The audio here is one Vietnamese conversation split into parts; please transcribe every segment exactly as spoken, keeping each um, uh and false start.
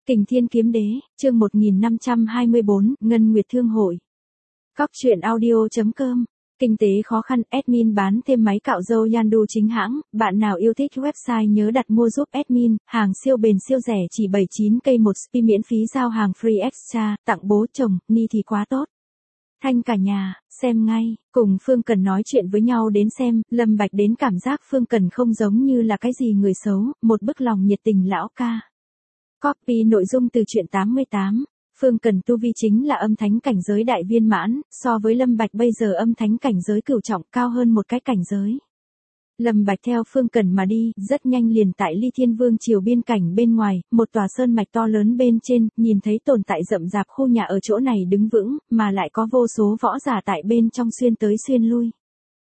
Kình Thiên Kiếm Đế, chương một nghìn năm trăm hai mươi bốn, Ngân Nguyệt Thương Hội. Cóc truyện audio chấm com. Kinh tế khó khăn, admin bán thêm máy cạo râu Yandu chính hãng, bạn nào yêu thích website nhớ đặt mua giúp admin, hàng siêu bền siêu rẻ chỉ bảy mươi chín k một spi miễn phí giao hàng free extra, tặng bố chồng, ni thì quá tốt. Thanh cả nhà, xem ngay, cùng Phương Cần nói chuyện với nhau đến xem, Lâm Bạch đến cảm giác Phương Cần không giống như là cái gì người xấu, một bức lòng nhiệt tình lão ca. Copy nội dung từ truyện tám mươi tám. Phương Cần tu vi chính là âm thánh cảnh giới đại viên mãn, so với Lâm Bạch bây giờ âm thánh cảnh giới cửu trọng cao hơn một cái cảnh giới. Lâm Bạch theo Phương Cần mà đi, rất nhanh liền tại Ly Thiên Vương triều biên cảnh bên ngoài, một tòa sơn mạch to lớn bên trên, nhìn thấy tồn tại rậm rạp khu nhà ở chỗ này đứng vững, mà lại có vô số võ giả tại bên trong xuyên tới xuyên lui.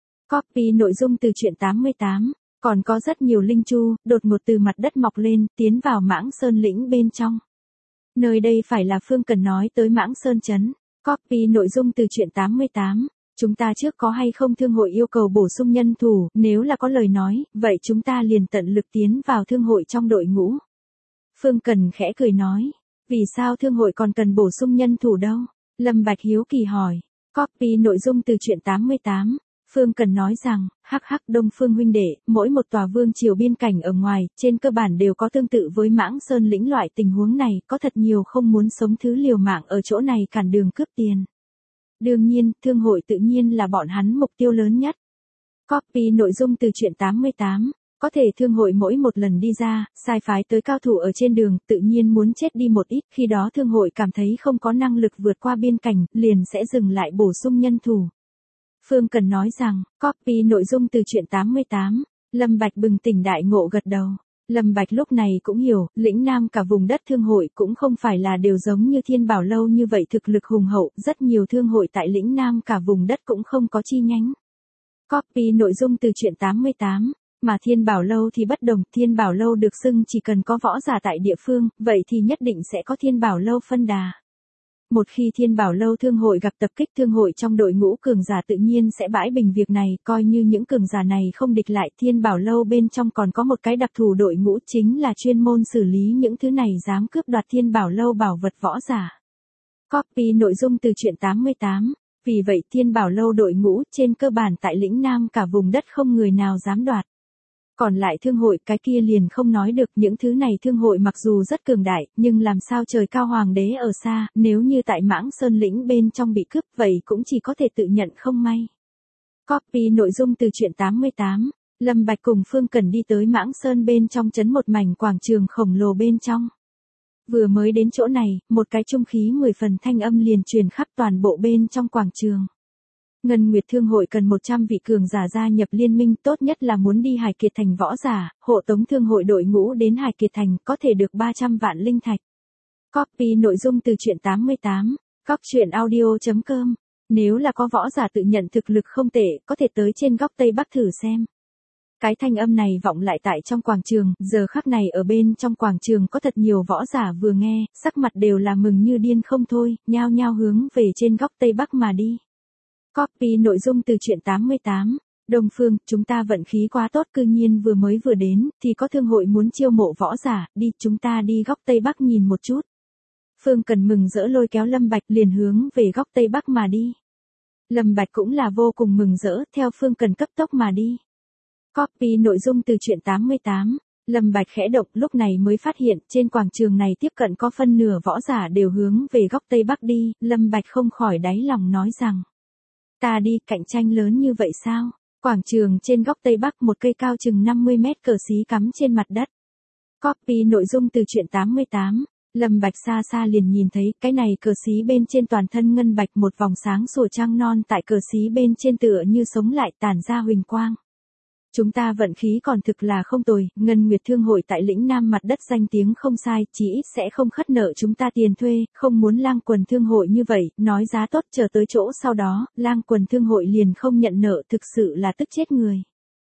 Copy nội dung từ truyện tám mươi tám. Còn có rất nhiều linh chu, đột ngột từ mặt đất mọc lên, tiến vào Mãng Sơn lĩnh bên trong. Nơi đây phải là Phương Cần nói tới Mãng Sơn trấn. Copy nội dung từ truyện tám mươi tám. Chúng ta trước có hay không thương hội yêu cầu bổ sung nhân thủ, nếu là có lời nói, vậy chúng ta liền tận lực tiến vào thương hội trong đội ngũ. Phương Cần khẽ cười nói, vì sao thương hội còn cần bổ sung nhân thủ đâu? Lâm Bạch hiếu kỳ hỏi. Copy nội dung từ truyện tám mươi tám. Phương Cần nói rằng, hắc hắc Đông Phương huynh đệ, mỗi một tòa vương triều biên cảnh ở ngoài, trên cơ bản đều có tương tự với Mãng Sơn lĩnh loại tình huống này, có thật nhiều không muốn sống thứ liều mạng ở chỗ này cản đường cướp tiền. Đương nhiên, thương hội tự nhiên là bọn hắn mục tiêu lớn nhất. Copy nội dung từ truyện tám mươi tám. Có thể thương hội mỗi một lần đi ra, sai phái tới cao thủ ở trên đường, tự nhiên muốn chết đi một ít, khi đó thương hội cảm thấy không có năng lực vượt qua biên cảnh, liền sẽ dừng lại bổ sung nhân thủ. Phương Cần nói rằng, copy nội dung từ truyện tám mươi tám, Lâm Bạch bừng tỉnh đại ngộ gật đầu. Lâm Bạch lúc này cũng hiểu, lĩnh Nam cả vùng đất thương hội cũng không phải là đều giống như Thiên Bảo Lâu như vậy thực lực hùng hậu, rất nhiều thương hội tại lĩnh Nam cả vùng đất cũng không có chi nhánh. Copy nội dung từ truyện tám mươi tám, mà Thiên Bảo Lâu thì bất đồng, Thiên Bảo Lâu được xưng chỉ cần có võ giả tại địa phương, vậy thì nhất định sẽ có Thiên Bảo Lâu phân đà. Một khi Thiên Bảo Lâu thương hội gặp tập kích thương hội trong đội ngũ cường giả tự nhiên sẽ bãi bình việc này, coi như những cường giả này không địch lại, Thiên Bảo Lâu bên trong còn có một cái đặc thù đội ngũ chính là chuyên môn xử lý những thứ này dám cướp đoạt Thiên Bảo Lâu bảo vật võ giả. Copy nội dung từ truyện tám mươi tám, vì vậy Thiên Bảo Lâu đội ngũ trên cơ bản tại lĩnh Nam cả vùng đất không người nào dám đoạt. Còn lại thương hội cái kia liền không nói được, những thứ này thương hội mặc dù rất cường đại, nhưng làm sao trời cao hoàng đế ở xa, nếu như tại Mãng Sơn lĩnh bên trong bị cướp vậy cũng chỉ có thể tự nhận không may. Copy nội dung từ truyện tám mươi tám, Lâm Bạch cùng Phương Cần đi tới Mãng Sơn bên trong trấn một mảnh quảng trường khổng lồ bên trong. Vừa mới đến chỗ này, một cái trung khí mười phần thanh âm liền truyền khắp toàn bộ bên trong quảng trường. Ngân Nguyệt Thương hội cần một trăm vị cường giả gia nhập liên minh, tốt nhất là muốn đi Hải Kiệt Thành võ giả, hộ tống thương hội đội ngũ đến Hải Kiệt Thành, có thể được ba trăm vạn linh thạch. Copy nội dung từ truyện tám mươi tám, cóc truyện audio chấm com. Nếu là có võ giả tự nhận thực lực không tệ, có thể tới trên góc Tây Bắc thử xem. Cái thanh âm này vọng lại tại trong quảng trường, giờ khắc này ở bên trong quảng trường có thật nhiều võ giả vừa nghe, sắc mặt đều là mừng như điên không thôi, nhao nhao hướng về trên góc Tây Bắc mà đi. Copy nội dung từ truyện tám mươi tám, Đông Phương, chúng ta vận khí quá tốt, cư nhiên vừa mới vừa đến, thì có thương hội muốn chiêu mộ võ giả, đi, chúng ta đi góc Tây Bắc nhìn một chút. Phương Cần mừng rỡ lôi kéo Lâm Bạch liền hướng về góc Tây Bắc mà đi. Lâm Bạch cũng là vô cùng mừng rỡ, theo Phương Cần cấp tốc mà đi. Copy nội dung từ truyện tám mươi tám, Lâm Bạch khẽ động, lúc này mới phát hiện, trên quảng trường này tiếp cận có phân nửa võ giả đều hướng về góc Tây Bắc đi, Lâm Bạch không khỏi đáy lòng nói rằng. Ta đi, cạnh tranh lớn như vậy sao? Quảng trường trên góc Tây Bắc một cây cao chừng năm mươi mét cờ xí cắm trên mặt đất. Copy nội dung từ truyện tám mươi tám, Lâm Bạch xa xa liền nhìn thấy, cái này cờ xí bên trên toàn thân ngân bạch một vòng sáng sủa trăng non tại cờ xí bên trên tựa như sống lại tản ra huỳnh quang. Chúng ta vận khí còn thực là không tồi, Ngân Nguyệt Thương hội tại lĩnh Nam mặt đất danh tiếng không sai, chỉ ít sẽ không khất nợ chúng ta tiền thuê, không muốn Lang Quần Thương hội như vậy, nói giá tốt chờ tới chỗ sau đó, Lang Quần Thương hội liền không nhận nợ, thực sự là tức chết người.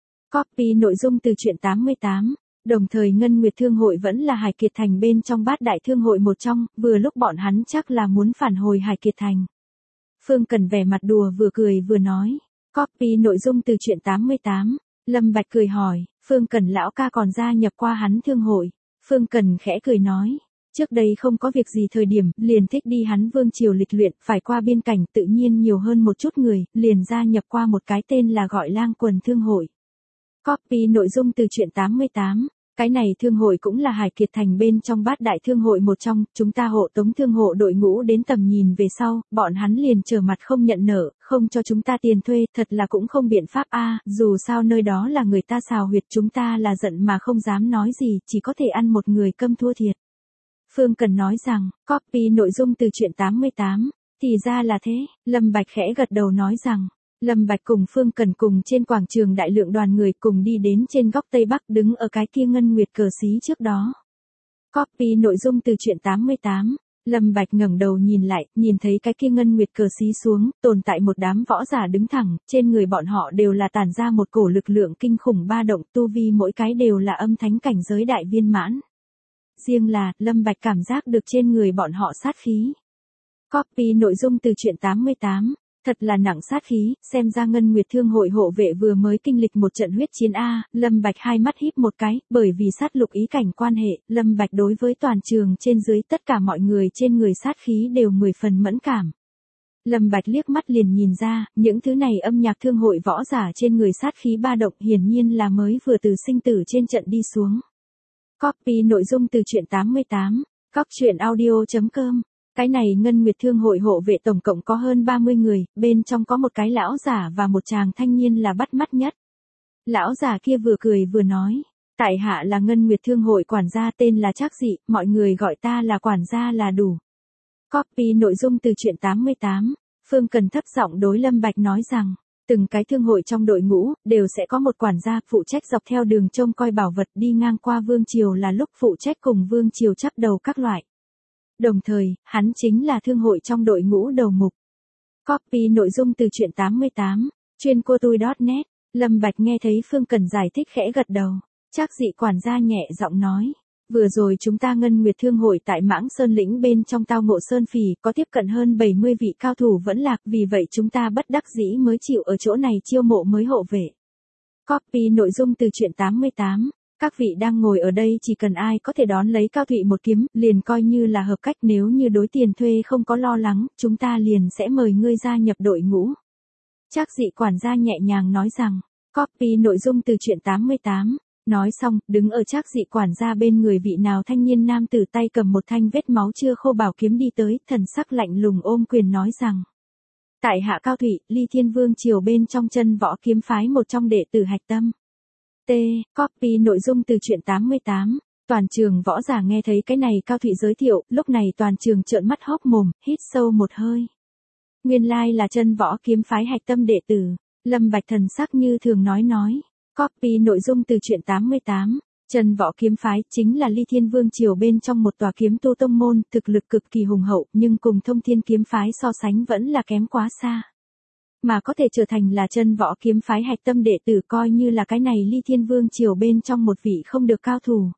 Copy nội dung từ truyện tám mươi tám, đồng thời Ngân Nguyệt Thương hội vẫn là Hải Kiệt Thành bên trong bát đại thương hội một trong, vừa lúc bọn hắn chắc là muốn phản hồi Hải Kiệt Thành. Phương Cần vẻ mặt đùa vừa cười vừa nói. Copy nội dung từ truyện tám mươi tám. Lâm Bạch cười hỏi, Phương Cần lão ca còn gia nhập qua hắn thương hội. Phương Cần khẽ cười nói, Trước đây không có việc gì thời điểm, liền thích đi hắn vương triều lịch luyện, phải qua biên cảnh tự nhiên nhiều hơn một chút người, liền gia nhập qua một cái tên là gọi lang quần thương hội. Copy nội dung từ truyện tám mươi tám. Cái này thương hội cũng là Hải Kiệt Thành bên trong bát đại thương hội một trong, chúng ta hộ tống thương hộ đội ngũ đến tầm nhìn về sau, bọn hắn liền trở mặt không nhận nợ, không cho chúng ta tiền thuê, thật là cũng không biện pháp a, dù sao nơi đó là người ta xào huyệt, chúng ta là giận mà không dám nói gì, chỉ có thể ăn một người câm thua thiệt. Phương Cần nói rằng, copy nội dung từ truyện tám mươi tám, thì ra là thế, Lâm Bạch khẽ gật đầu nói rằng. Lâm Bạch cùng Phương Cần cùng trên quảng trường đại lượng đoàn người cùng đi đến trên góc Tây Bắc đứng ở cái kia ngân nguyệt cờ xí trước đó. Copy nội dung từ truyện tám mươi tám, Lâm Bạch ngẩng đầu nhìn lại, nhìn thấy cái kia ngân nguyệt cờ xí xuống, tồn tại một đám võ giả đứng thẳng, trên người bọn họ đều là tản ra một cổ lực lượng kinh khủng ba động, tu vi mỗi cái đều là âm thánh cảnh giới đại viên mãn. Riêng là, Lâm Bạch cảm giác được trên người bọn họ sát khí. Copy nội dung từ truyện tám mươi tám. Thật là nặng sát khí, xem ra Ngân Nguyệt Thương hội hộ vệ vừa mới kinh lịch một trận huyết chiến A, Lâm Bạch hai mắt híp một cái, bởi vì sát lục ý cảnh quan hệ, Lâm Bạch đối với toàn trường trên dưới tất cả mọi người trên người sát khí đều mười phần mẫn cảm. Lâm Bạch liếc mắt liền nhìn ra, những thứ này âm nhạc thương hội võ giả trên người sát khí ba động hiển nhiên là mới vừa từ sinh tử trên trận đi xuống. Copy nội dung từ truyện tám mươi tám, cóc truyện audio chấm com. Cái này Ngân Nguyệt Thương hội hộ vệ tổng cộng có hơn ba mươi người, bên trong có một cái lão giả và một chàng thanh niên là bắt mắt nhất. Lão giả kia vừa cười vừa nói, tại hạ là Ngân Nguyệt Thương hội quản gia tên là Trác Dị, mọi người gọi ta là quản gia là đủ. Copy nội dung từ truyện tám mươi tám, Phương Cần thấp giọng đối Lâm Bạch nói rằng, từng cái thương hội trong đội ngũ, đều sẽ có một quản gia phụ trách dọc theo đường trông coi bảo vật đi ngang qua vương triều là lúc phụ trách cùng vương triều chắp đầu các loại. Đồng thời, hắn chính là thương hội trong đội ngũ đầu mục. Copy nội dung từ truyện tám mươi tám, chuyên cô tui chấm net, Lâm Bạch nghe thấy Phương Cần giải thích khẽ gật đầu. Trác Dị quản gia nhẹ giọng nói, vừa rồi chúng ta Ngân Nguyệt Thương hội tại Mãng Sơn lĩnh bên trong tao ngộ sơn phỉ, có tiếp cận hơn bảy mươi vị cao thủ vẫn lạc, vì vậy chúng ta bất đắc dĩ mới chịu ở chỗ này chiêu mộ mới hộ vệ. Copy nội dung từ truyện tám mươi tám. Các vị đang ngồi ở đây chỉ cần ai có thể đón lấy Cao Thụy một kiếm, liền coi như là hợp cách, nếu như đối tiền thuê không có lo lắng, chúng ta liền sẽ mời ngươi gia nhập đội ngũ. Trác Dị quản gia nhẹ nhàng nói rằng, copy nội dung từ truyện tám mươi tám, nói xong, đứng ở Trác Dị quản gia bên người vị nào thanh niên nam tử tay cầm một thanh vết máu chưa khô bảo kiếm đi tới, thần sắc lạnh lùng ôm quyền nói rằng, tại hạ Cao Thụy, Ly Thiên Vương triều bên trong chân võ kiếm phái một trong đệ tử hạch tâm. T. Copy nội dung từ truyện tám mươi tám. Toàn trường võ giả nghe thấy cái này Cao Thụy giới thiệu, lúc này toàn trường trợn mắt hốc mồm, hít sâu một hơi. Nguyên lai là chân võ kiếm phái hạch tâm đệ tử. Lâm Bạch thần sắc như thường nói nói. Copy nội dung từ truyện tám mươi tám. Chân võ kiếm phái chính là Ly Thiên Vương triều bên trong một tòa kiếm tu tông môn, thực lực cực kỳ hùng hậu, nhưng cùng Thông Thiên kiếm phái so sánh vẫn là kém quá xa. Mà có thể trở thành là chân võ kiếm phái hạch tâm đệ tử coi như là cái này Ly Thiên Vương triều bên trong một vị không được cao thủ.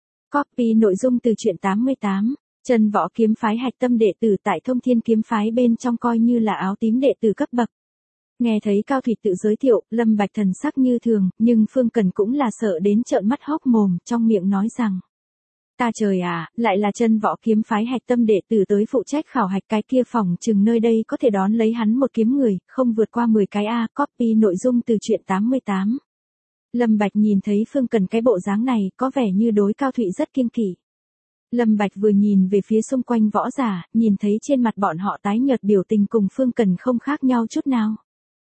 Copy nội dung từ truyện tám mươi tám, chân võ kiếm phái hạch tâm đệ tử tại Thông Thiên kiếm phái bên trong coi như là áo tím đệ tử cấp bậc. Nghe thấy Cao Thụy tự giới thiệu, Lâm Bạch thần sắc như thường, nhưng Phương Cần cũng là sợ đến trợn mắt hốc mồm, trong miệng nói rằng, ta trời à, lại là chân võ kiếm phái hạch tâm đệ tử tới phụ trách khảo hạch, cái kia phòng chừng nơi đây có thể đón lấy hắn một kiếm người, không vượt qua mười cái A. Copy nội dung từ truyện tám mươi tám. Lâm Bạch nhìn thấy Phương Cần cái bộ dáng này, có vẻ như đối Cao Thụy rất kiêng kỵ. Lâm Bạch vừa nhìn về phía xung quanh võ giả, nhìn thấy trên mặt bọn họ tái nhợt biểu tình cùng Phương Cần không khác nhau chút nào.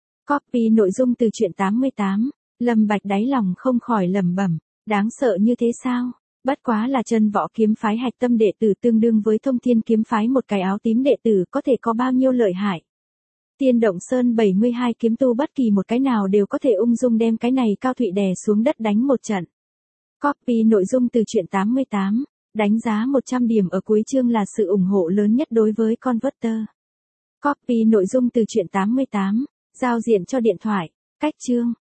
Copy nội dung từ truyện tám mươi tám. Lâm Bạch đáy lòng không khỏi lẩm bẩm, đáng sợ như thế sao? Bất quá là chân võ kiếm phái hạch tâm đệ tử tương đương với Thông Thiên kiếm phái một cái áo tím đệ tử có thể có bao nhiêu lợi hại. Tiên Động Sơn bảy mươi hai kiếm tu bất kỳ một cái nào đều có thể ung dung đem cái này Cao Thụy đè xuống đất đánh một trận. Copy nội dung từ truyện tám mươi tám, đánh giá một trăm điểm ở cuối chương là sự ủng hộ lớn nhất đối với Converter. Copy nội dung từ truyện tám mươi tám, giao diện cho điện thoại, cách chương.